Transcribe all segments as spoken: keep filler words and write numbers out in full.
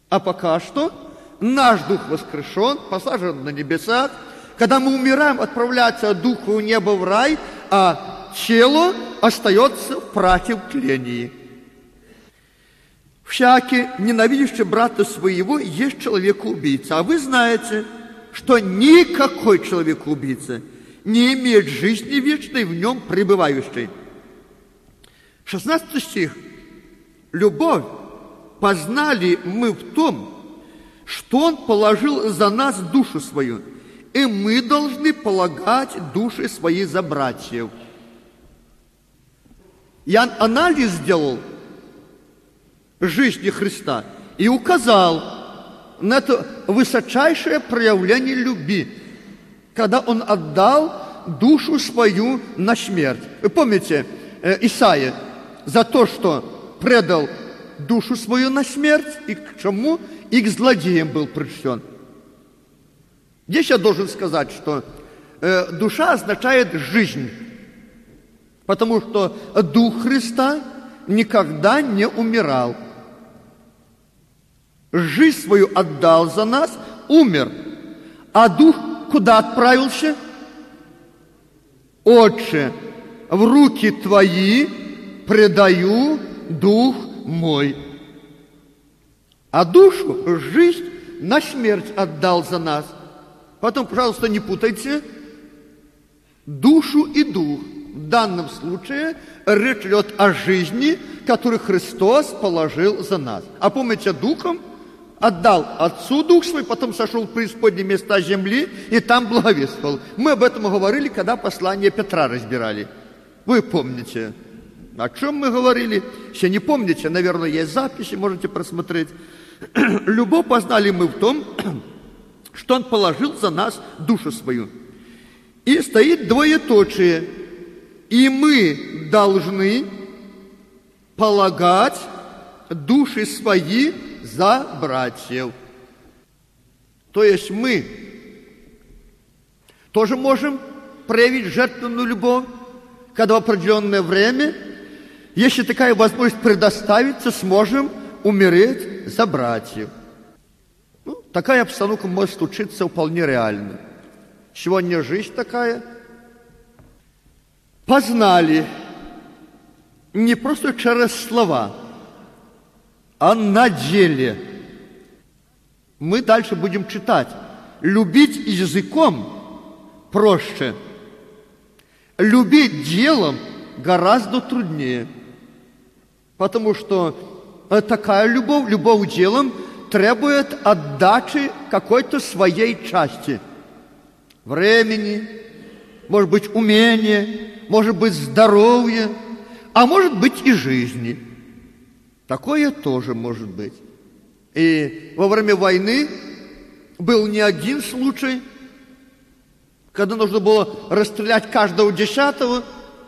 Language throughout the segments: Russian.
А пока что наш дух воскрешен, посажен на небесах. Когда мы умираем, отправляется дух в небо, в рай, а тело остается в прахе в тлении. Всякий, ненавидящий брата своего, есть человек-убийца. А вы знаете, что никакой человек-убийца не имеет жизни вечной в нем пребывающей. шестнадцатый стих. Любовь познали мы в том, что Он положил за нас душу свою, и мы должны полагать души свои за братьев. Я анализ сделал жизни Христа и указал на это высочайшее проявление любви, когда Он отдал душу свою на смерть. Вы помните, Исаия за то, что предал душу свою на смерть, и к чему? И к злодеям был причтен. Здесь я должен сказать, что э, душа означает жизнь, потому что Дух Христа никогда не умирал. Жизнь свою отдал за нас, умер. А Дух куда отправился? Отче, в руки Твои предаю Дух мой. А душу, жизнь на смерть отдал за нас. Потом, пожалуйста, не путайте душу и дух. В данном случае речь идет о жизни, которую Христос положил за нас. А помните, духом отдал Отцу Дух свой, потом сошел в преисподние места земли и там благовествовал. Мы об этом говорили, когда послание Петра разбирали. Вы помните, о чем мы говорили? Если не помните, наверное, есть записи, можете просмотреть. Любовь познали мы в том, что Он положил за нас душу свою. И стоит двоеточие. И мы должны полагать души свои за братьев. То есть мы тоже можем проявить жертвенную любовь, когда в определенное время, если такая возможность предоставится, сможем умереть за братьев. Ну, такая обстановка может случиться вполне реально. Сегодня жизнь такая. Познали не просто через слова, а на деле. Мы дальше будем читать. Любить языком проще. Любить делом гораздо труднее. Потому что такая любовь, любовь делом, требует отдачи какой-то своей части. Времени, может быть, умения, может быть, здоровья, а может быть и жизни. Такое тоже может быть. И во время войны был не один случай, когда нужно было расстрелять каждого десятого,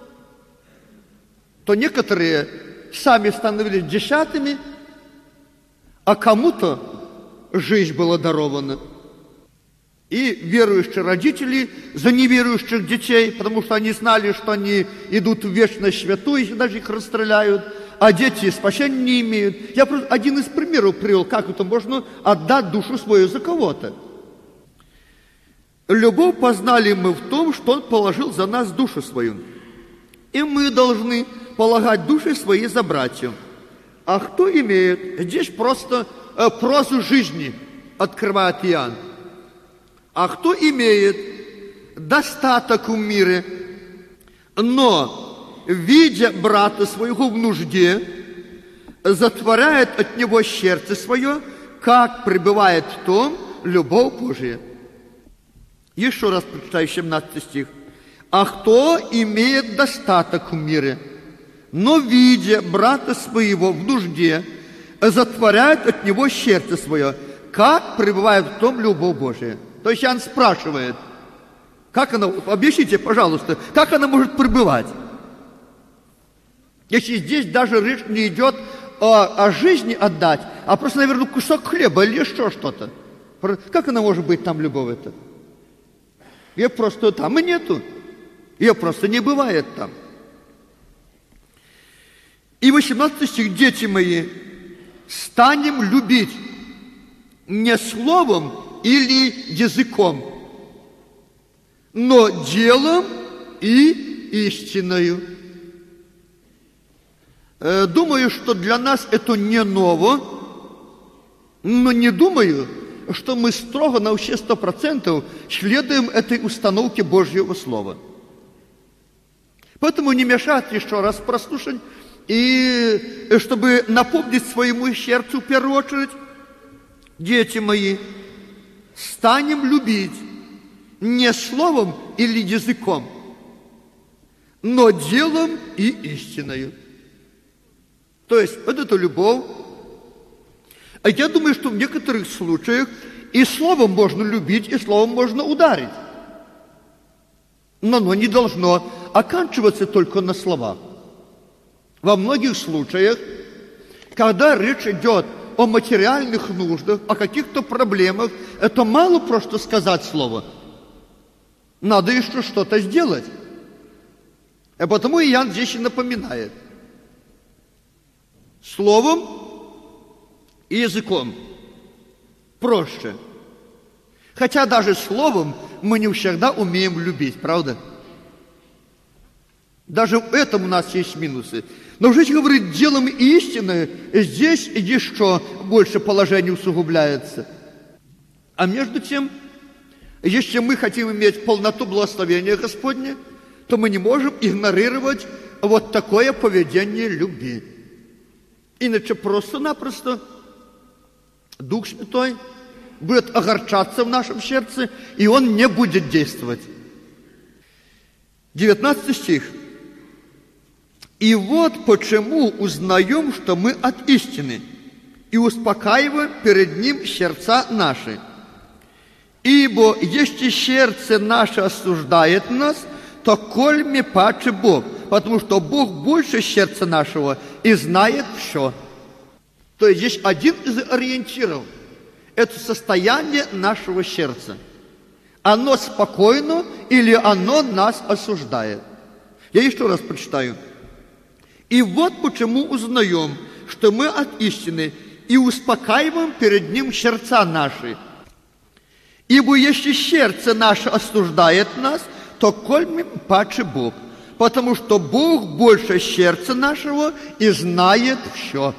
то некоторые сами становились десятыми, а кому-то жизнь была дарована. И верующие родители за неверующих детей, потому что они знали, что они идут в вечность святую, если даже их расстреляют, а дети спасения не имеют. Я просто один из примеров привел, как это можно отдать душу свою за кого-то. Любовь познали мы в том, что Он положил за нас душу свою. И мы должны полагать души свои за братьев. А кто имеет? Здесь просто э, прозу жизни открывает Иоанн. А кто имеет достаток в мире, но, видя брата своего в нужде, затворяет от него сердце свое, как пребывает в том любовь Божия. Еще раз прочитаю семнадцатый стих. А кто имеет достаток в мире, но, видя брата своего в нужде, затворяет от него сердце свое, как пребывает в том любовь Божия. То есть Иоанн спрашивает, как она, объясните, пожалуйста, как она может пребывать? Если здесь даже речь не идет о, о жизни отдать, а просто, наверное, кусок хлеба или еще что-то. Как она может быть там, любовь эта? Ее просто там и нету. Ее просто не бывает там. И восемнадцатый стих. Дети мои, станем любить не словом или языком, но делом и истиною. Думаю, что для нас это не ново, но не думаю, что мы строго на все сто процентов следуем этой установке Божьего Слова. Поэтому не мешать еще раз прослушать, и чтобы напомнить своему сердцу в первую очередь: дети мои, станем любить не словом или языком, но делом и истиною. То есть вот эту любовь. А я думаю, что в некоторых случаях и словом можно любить, и словом можно ударить. Но оно не должно оканчиваться только на словах. Во многих случаях, когда речь идет о материальных нуждах, о каких-то проблемах, это мало просто сказать слово. Надо еще что-то сделать. И потому Иоанн здесь и напоминает. Словом и языком проще. Хотя даже словом мы не всегда умеем любить, правда? Даже в этом у нас есть минусы. Но жизнь говорит делом истины, здесь еще больше положение усугубляется. А между тем, если мы хотим иметь полноту благословения Господня, то мы не можем игнорировать вот такое поведение любви. Иначе просто-напросто Дух Святой будет огорчаться в нашем сердце, и Он не будет действовать. девятнадцатый стих. «И вот почему узнаем, что мы от истины, и успокаиваем перед Ним сердца наши. Ибо если сердце наше осуждает нас, то кольме паче Бог, потому что Бог больше сердца нашего и знает все». То есть здесь один из ориентиров – это состояние нашего сердца. Оно спокойно или оно нас осуждает. Я еще раз прочитаю. «И вот почему узнаем, что мы от истины, и успокаиваем перед Ним сердца наши. Ибо если сердце наше осуждает нас, то кольме паче Бог, потому что Бог больше сердца нашего и знает все».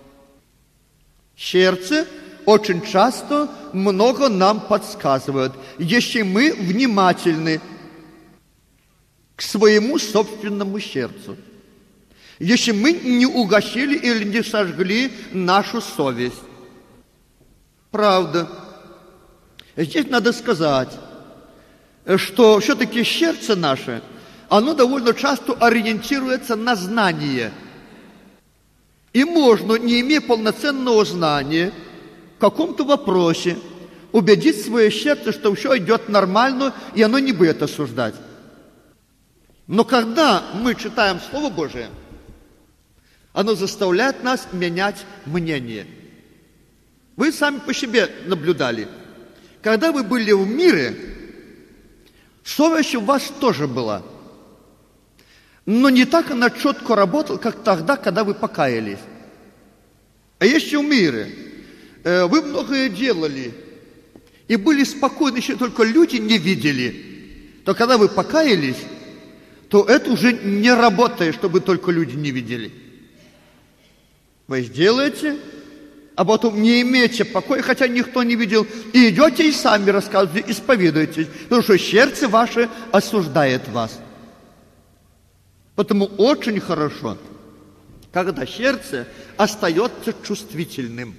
Сердце очень часто много нам подсказывает, если мы внимательны к своему собственному сердцу. Если мы не угасили или не сожгли нашу совесть. Правда. Здесь надо сказать, что все-таки сердце наше, оно довольно часто ориентируется на знание. И можно, не имея полноценного знания в каком-то вопросе, убедить свое сердце, что все идет нормально, и оно не будет осуждать. Но когда мы читаем Слово Божие, оно заставляет нас менять мнение. Вы сами по себе наблюдали. Когда вы были в мире, совесть у вас тоже была. Но не так она четко работала, как тогда, когда вы покаялись. А если в мире э, вы многое делали и были спокойны, если только люди не видели, то когда вы покаялись, то это уже не работает, чтобы только люди не видели. Вы сделаете, а потом не имеете покоя, хотя никто не видел, и идете и сами рассказываете, исповедуетесь, потому что сердце ваше осуждает вас. Потому очень хорошо, когда сердце остается чувствительным.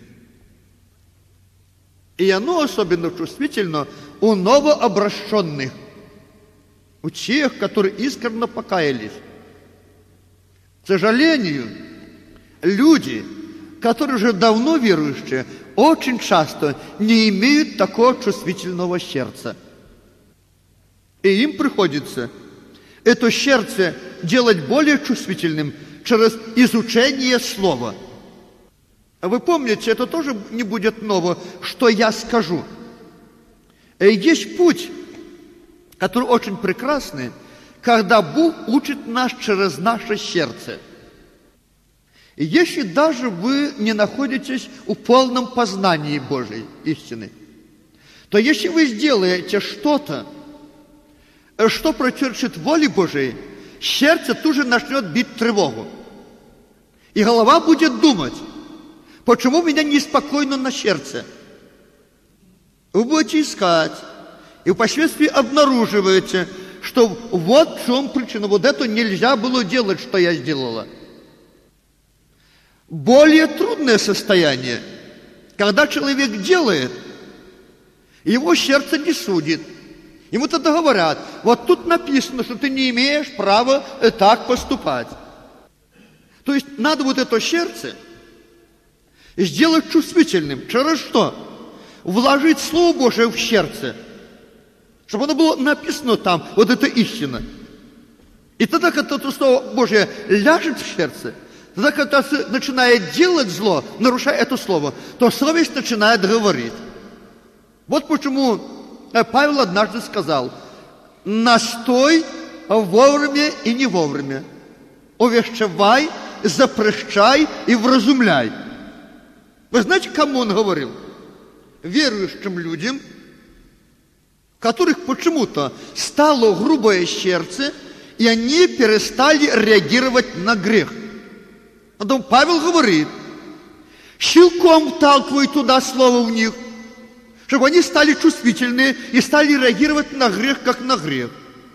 И оно особенно чувствительно у новообращенных, у тех, которые искренне покаялись. К сожалению, люди, которые уже давно верующие, очень часто не имеют такого чувствительного сердца. И им приходится это сердце делать более чувствительным через изучение Слова. Вы помните, это тоже не будет ново, что я скажу. Есть путь, который очень прекрасный, когда Бог учит нас через наше сердце. И если даже вы не находитесь в полном познании Божьей истины, то если вы сделаете что-то, что противоречит воле Божией, сердце тут же начнет бить тревогу. И голова будет думать, почему меня неспокойно на сердце. Вы будете искать, и впоследствии обнаруживаете, что вот в чем причина. Вот это нельзя было делать, что я сделала. Более трудное состояние, когда человек делает, его сердце не судит. Ему тогда говорят, вот тут написано, что ты не имеешь права так поступать. То есть надо вот это сердце сделать чувствительным. Через что? Вложить Слово Божие в сердце, чтобы оно было написано там, вот это истина. И тогда, когда это Слово Божие ляжет в сердце, тогда, когда ты начинает делать зло, нарушая это Слово, то совесть начинает говорить. Вот почему Павел однажды сказал, настой вовремя и не вовремя, увещевай, запрещай и вразумляй. Вы знаете, кому он говорил? Верующим людям, у которых почему-то стало грубое сердце, и они перестали реагировать на грех. Потом Павел говорит, щелком вталкивай туда слово в них, чтобы они стали чувствительны и стали реагировать на грех, как на грех.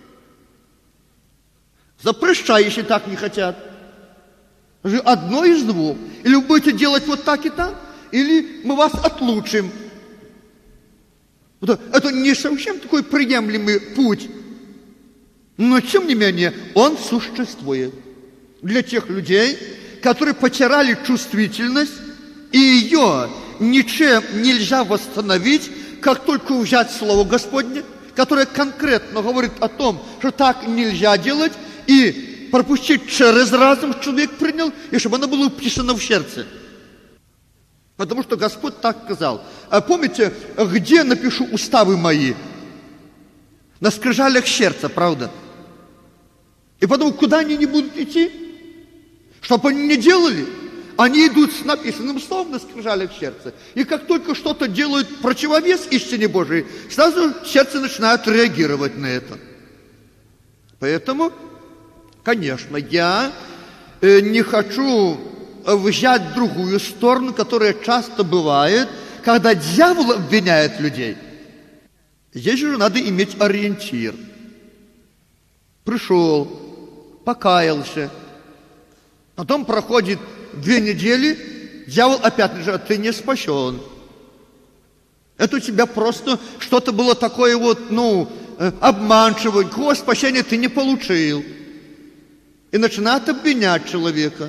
Запрещай, если так не хотят. Одно из двух. Или вы будете делать вот так и так, или мы вас отлучим. Это не совсем такой приемлемый путь. Но, тем не менее, он существует для тех людей, которые потеряли чувствительность, и ее ничем нельзя восстановить, как только взять Слово Господне, которое конкретно говорит о том, что так нельзя делать, и пропустить через разум, что человек принял, и чтобы оно было вписано в сердце. Потому что Господь так сказал. А помните, где напишу уставы мои? На скрижалях сердца, правда? И потом, куда они не будут идти? Чтобы они не делали? Они идут с написанным словом на скрижалях сердца. И как только что-то делают противовес истине Божией, сразу сердце начинает реагировать на это. Поэтому, конечно, я не хочу взять другую сторону, которая часто бывает, когда дьявол обвиняет людей. Здесь же надо иметь ориентир. Пришел, покаялся, потом проходит две недели, дьявол опять говорит, ты не спасен. Это у тебя просто что-то было такое вот, ну, обманчивое, никакого спасения ты не получил. И начинает обвинять человека.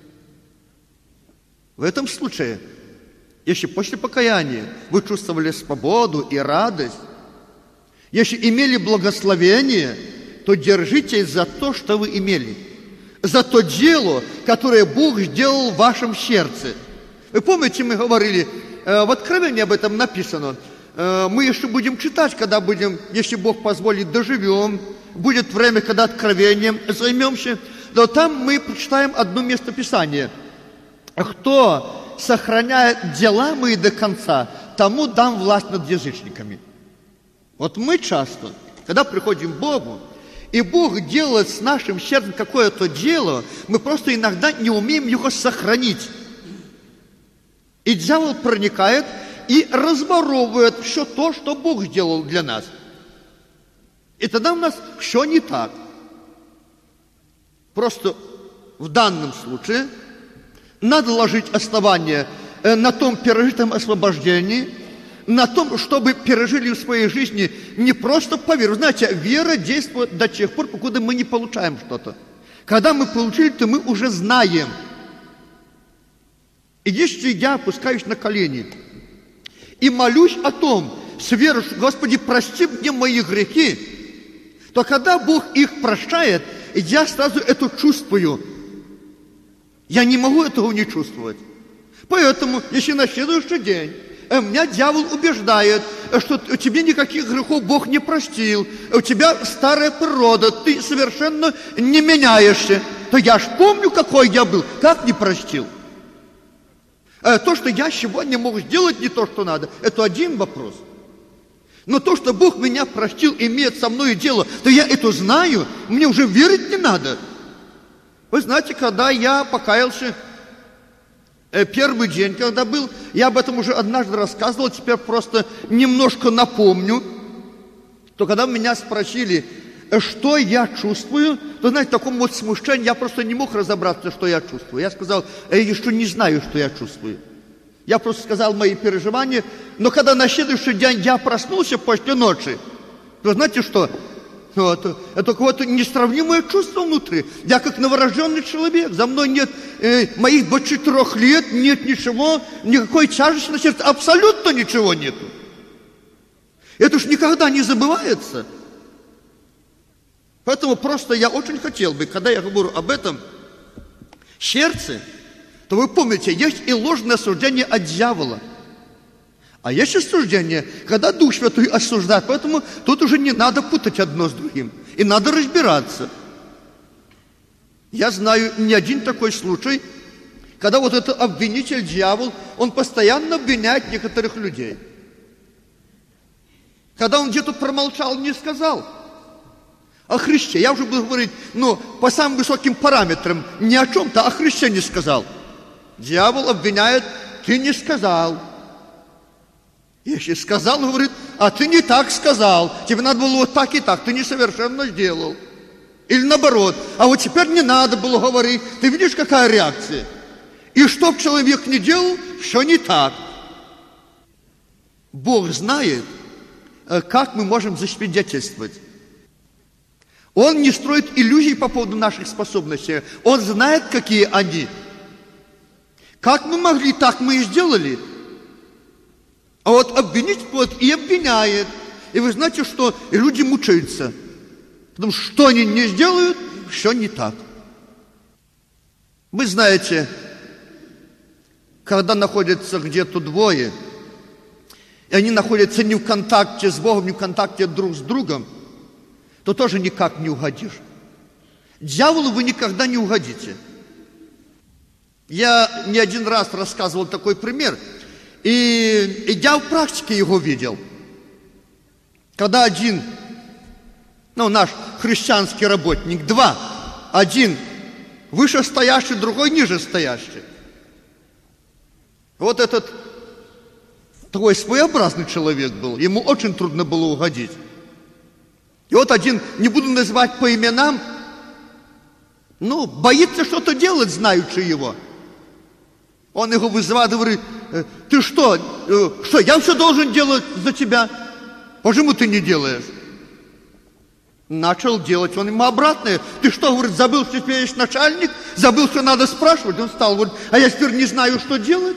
В этом случае, если после покаяния вы чувствовали свободу и радость, если имели благословение, то держитесь за то, что вы имели, за то дело, которое Бог сделал в вашем сердце. Вы помните, мы говорили, в Откровении об этом написано, мы еще будем читать, когда будем, если Бог позволит, доживем, будет время, когда Откровением займемся, но там мы прочитаем одно местописание. Кто сохраняет дела мои до конца, тому дам власть над язычниками. Вот мы часто, когда приходим к Богу, и Бог делает с нашим сердцем какое-то дело, мы просто иногда не умеем его сохранить. И дьявол проникает и разворовывает все то, что Бог сделал для нас. И тогда у нас все не так. Просто в данном случае надо ложить основание на том пережитом освобождении, на том, чтобы пережили в своей жизни не просто по вере. Знаете, вера действует до тех пор, покуда мы не получаем что-то. Когда мы получили, то мы уже знаем. И если я опускаюсь на колени и молюсь о том, с верой, Господи, прости мне мои грехи, то когда Бог их прощает, я сразу это чувствую. Я не могу этого не чувствовать. Поэтому, если на следующий день меня дьявол убеждает, что тебе никаких грехов Бог не простил, у тебя старая природа, ты совершенно не меняешься, то я ж помню, какой я был, как не простил. То, что я сегодня могу сделать не то, что надо, это один вопрос. Но то, что Бог меня простил, имеет со мной дело, то я это знаю, мне уже верить не надо. Вы знаете, когда я покаялся, первый день, когда был, я об этом уже однажды рассказывал, теперь просто немножко напомню, то когда меня спросили, что я чувствую, то, знаете, в таком вот смущении я просто не мог разобраться, что я чувствую. Я сказал, я еще не знаю, что я чувствую. Я просто сказал мои переживания, но когда на следующий день я проснулся после ночи, то знаете что? Вот, это какое-то несравнимое чувство внутри. Я как новорожденный человек, за мной нет э, моих двадцати трёх лет, нет ничего, никакой тяжести на сердце, абсолютно ничего нету. Это ж никогда не забывается. Поэтому просто я очень хотел бы, когда я говорю об этом сердце, то вы помните, есть и ложное осуждение от дьявола. А есть осуждение, когда Дух Святой осуждает. Поэтому тут уже не надо путать одно с другим. И надо разбираться. Я знаю не один такой случай, когда вот этот обвинитель, дьявол, он постоянно обвиняет некоторых людей. Когда он где-то промолчал, не сказал о Христе. Я уже буду говорить, ну, по самым высоким параметрам, не о чем-то, о Христе не сказал. Дьявол обвиняет, ты не сказал. Если сказал, говорит, а ты не так сказал, тебе надо было вот так и так, ты несовершенно сделал. Или наоборот, а вот теперь не надо было говорить, ты видишь, какая реакция? И что б человек ни делал, все не так. Бог знает, как мы можем засвидетельствовать. Он не строит иллюзий по поводу наших способностей, Он знает, какие они. Как мы могли, так мы и сделали. А вот обвинить вот и обвиняет. И вы знаете, что люди мучаются. Потому что что они не сделают, все не так. Вы знаете, когда находятся где-то двое, и они находятся не в контакте с Богом, не в контакте друг с другом, то тоже никак не угодишь. Дьяволу вы никогда не угодите. Я не один раз рассказывал такой пример, и, и я в практике его видел. Когда один, ну, наш христианский работник, два, один вышестоящий, другой нижестоящий. Вот этот такой своеобразный человек был, ему очень трудно было угодить. И вот один, не буду называть по именам, ну, боится что-то делать, знаючи его. Он его вызывает и говорит, ты что, что, я все должен делать за тебя? Почему ты не делаешь? Начал делать, он ему обратное. Ты что, говорит, забыл, что теперь есть начальник? Забыл, что надо спрашивать? Он стал, говорит, а я теперь не знаю, что делать?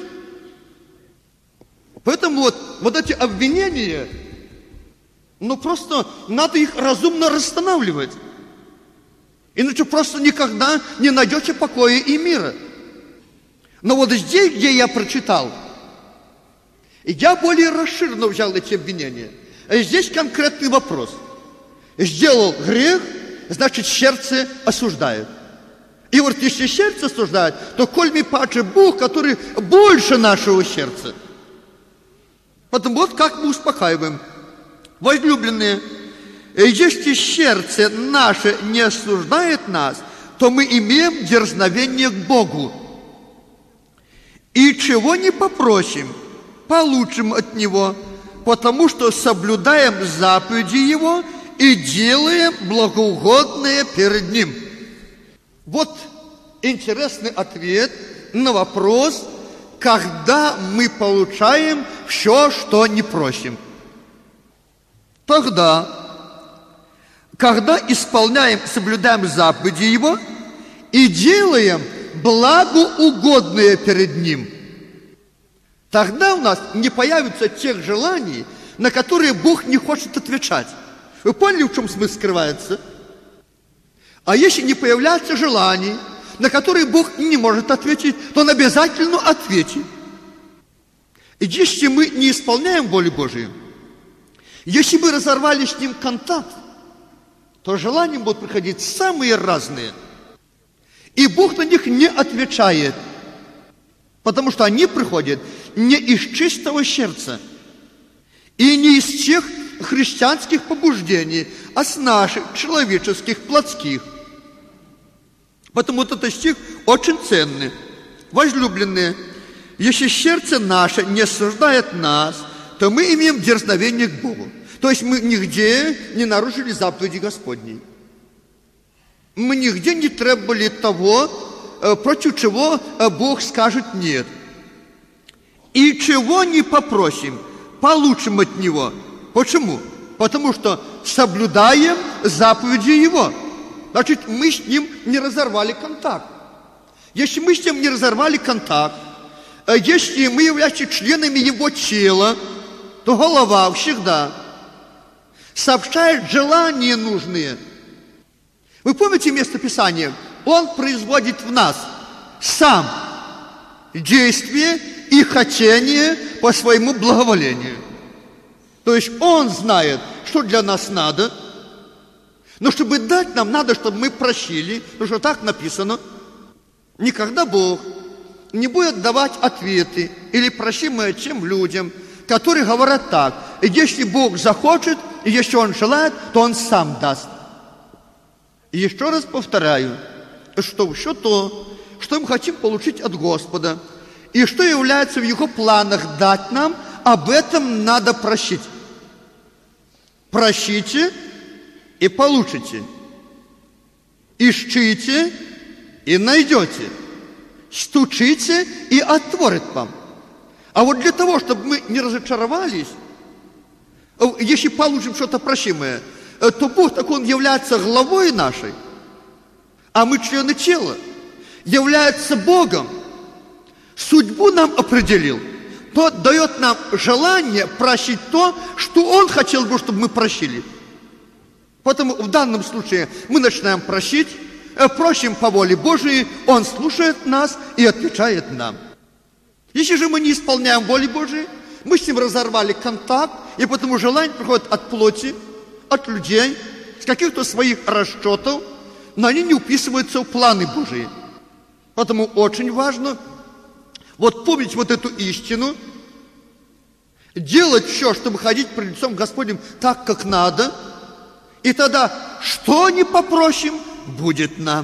Поэтому вот, вот эти обвинения, ну просто надо их разумно расстанавливать. Иначе просто никогда не найдете покоя и мира. Но вот здесь, где я прочитал, я более расширенно взял эти обвинения. Здесь конкретный вопрос. Сделал грех, значит, сердце осуждает. И вот если сердце осуждает, то коль ми паче Бог, который больше нашего сердца. Потому вот как мы успокаиваем. Возлюбленные, если сердце наше не осуждает нас, то мы имеем дерзновение к Богу. И чего не попросим, получим от Него, потому что соблюдаем заповеди Его и делаем благоугодное перед Ним. Вот интересный ответ на вопрос, когда мы получаем все, что не просим. Тогда, когда исполняем, соблюдаем заповеди Его и делаем благоугодное перед Ним, тогда у нас не появится тех желаний, на которые Бог не хочет отвечать. Вы поняли, в чем смысл скрывается? А если не появляется желаний, на которые Бог не может ответить, то Он обязательно ответит. И если мы не исполняем волю Божию, если мы разорвали с Ним контакт, то желания будут приходить самые разные. И Бог на них не отвечает, потому что они приходят не из чистого сердца и не из тех христианских побуждений, а с наших человеческих, плотских. Потому вот этот стих очень ценный. Возлюбленные, если сердце наше не осуждает нас, то мы имеем дерзновение к Богу. То есть мы нигде не нарушили заповеди Господней. Мы нигде не требовали того, против чего Бог скажет «нет». И чего не попросим, получим от Него. Почему? Потому что соблюдаем заповеди Его. Значит, мы с Ним не разорвали контакт. Если мы с Ним не разорвали контакт, если мы являемся членами Его тела, то голова всегда сообщает желания нужные. Вы помните место Писания? Он производит в нас сам действие и хотение по своему благоволению. То есть Он знает, что для нас надо, но чтобы дать нам, надо, чтобы мы просили, потому что так написано. Никогда Бог не будет давать ответы или просимые чем людям, которые говорят так: если Бог захочет, и если Он желает, то Он сам даст. И еще раз повторяю, что все то, что мы хотим получить от Господа, и что является в Его планах дать нам, об этом надо просить. Просите и получите. Ищите и найдете. Стучите и отворит вам. А вот для того, чтобы мы не разочаровались, если получим что-то просимое, то Бог, так Он является главой нашей, а мы члены тела, является Богом, судьбу нам определил, то дает нам желание просить то, что Он хотел бы, чтобы мы просили. Поэтому в данном случае мы начинаем просить, просим по воле Божией, Он слушает нас и отвечает нам. Если же мы не исполняем воли Божией, мы с Ним разорвали контакт, и потому желание приходит от плоти, от людей, с каких-то своих расчетов, но они не уписываются в планы Божии. Поэтому очень важно вот помнить вот эту истину, делать все, чтобы ходить пред лицом Господним так, как надо, и тогда, что ни попросим, будет нам.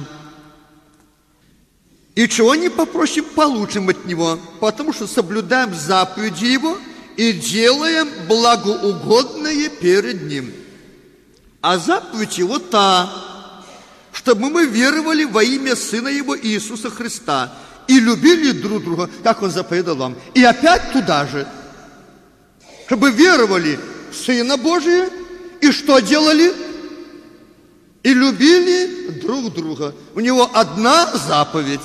И чего не попросим, получим от Него, потому что соблюдаем заповеди Его и делаем благоугодное перед Ним. А заповедь Его та, чтобы мы веровали во имя Сына Его Иисуса Христа и любили друг друга, как Он заповедал вам. И опять туда же, чтобы веровали в Сына Божия и что делали? И любили друг друга. У Него одна заповедь.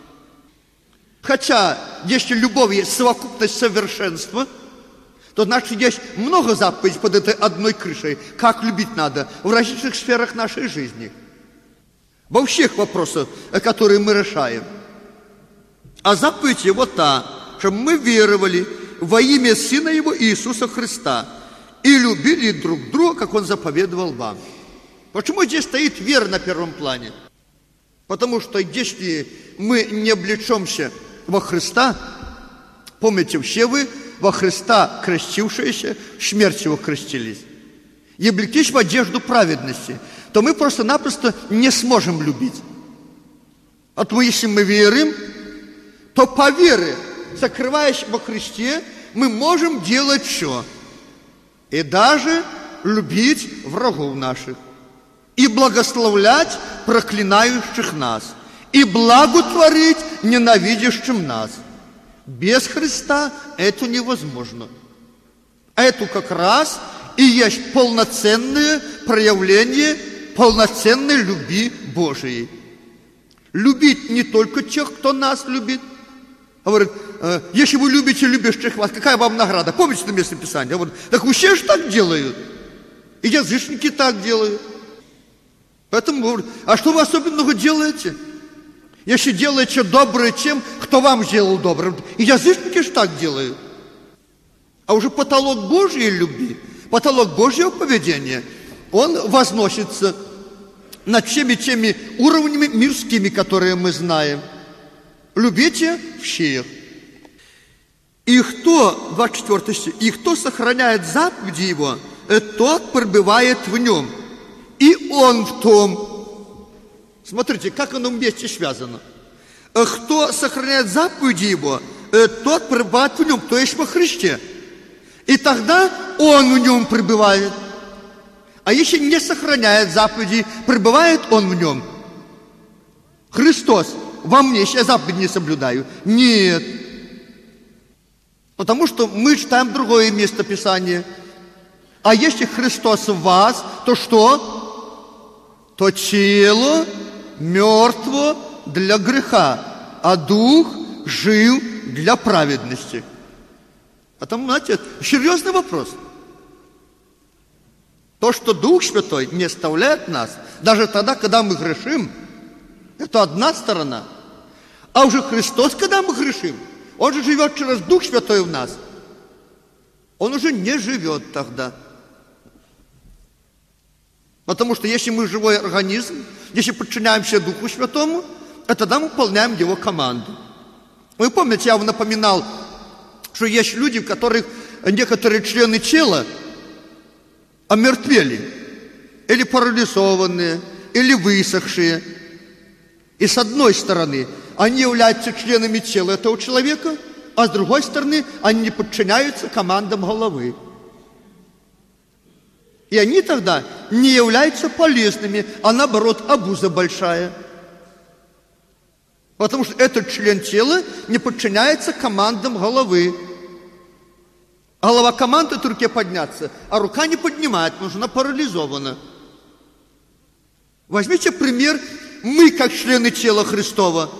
Хотя, если любовь есть совокупность совершенства, то значит, есть много заповедей под этой одной крышей. Как любить надо в различных сферах нашей жизни. Во всех вопросах, которые мы решаем. А заповедь Его та, чтобы мы веровали во имя Сына Его Иисуса Христа и любили друг друга, как Он заповедовал вам. Почему здесь стоит вера на первом плане? Потому что если мы не облечемся во Христа, помните, все вы во Христа крестившиеся, в смерть Его крестились, и облеклись в одежду праведности, то мы просто-напросто не сможем любить. А то если мы верим, то по вере, сокрываясь во Христе, мы можем делать все. И даже любить врагов наших. И благословлять проклинающих нас. И благо творить ненавидящим нас. Без Христа это невозможно. Это как раз и есть полноценное проявление полноценной любви Божией. Любить не только тех, кто нас любит. Говорит, если вы любите любящих вас, какая вам награда? Помните это место Писания? Говорит, так все же так делают. И язычники так делают. Поэтому говорит, а что вы особенного делаете? Если делаете доброе тем, кто вам сделал добрым. И язычники же так делают. А уже потолок Божьей любви, потолок Божьего поведения, он возносится над всеми теми уровнями мирскими, которые мы знаем. Любите всех. И кто, двадцать четвёртый стих, и кто сохраняет заповеди Его, тот пребывает в Нем, и Он в том. Смотрите, как оно вместе связано. Кто сохраняет заповеди Его, тот пребывает в Нем, то есть во Христе. И тогда Он в Нем пребывает. А если не сохраняет заповеди, пребывает Он в Нем. Христос во мне, если я заповеди не соблюдаю. Нет. Потому что мы читаем другое место Писания. А если Христос в вас, то что? То тело мертво для греха, а дух жив для праведности. Потому, знаете, серьезный вопрос. То, что Дух Святой не оставляет нас, даже тогда, когда мы грешим, это одна сторона. А уже Христос, когда мы грешим, Он же живет через Дух Святой в нас. Он уже не живет тогда. Потому что если мы живой организм, если подчиняемся Духу Святому, то тогда мы выполняем Его команду. Вы помните, я вам напоминал, что есть люди, у которых некоторые члены тела омертвели, или парализованные, или высохшие. И с одной стороны, они являются членами тела этого человека, а с другой стороны, они не подчиняются командам головы. И они тогда не являются полезными, а наоборот, обуза большая. Потому что этот член тела не подчиняется командам головы. Голова командует руке подняться, а рука не поднимает, потому что она парализована. Возьмите пример, мы, как члены тела Христова,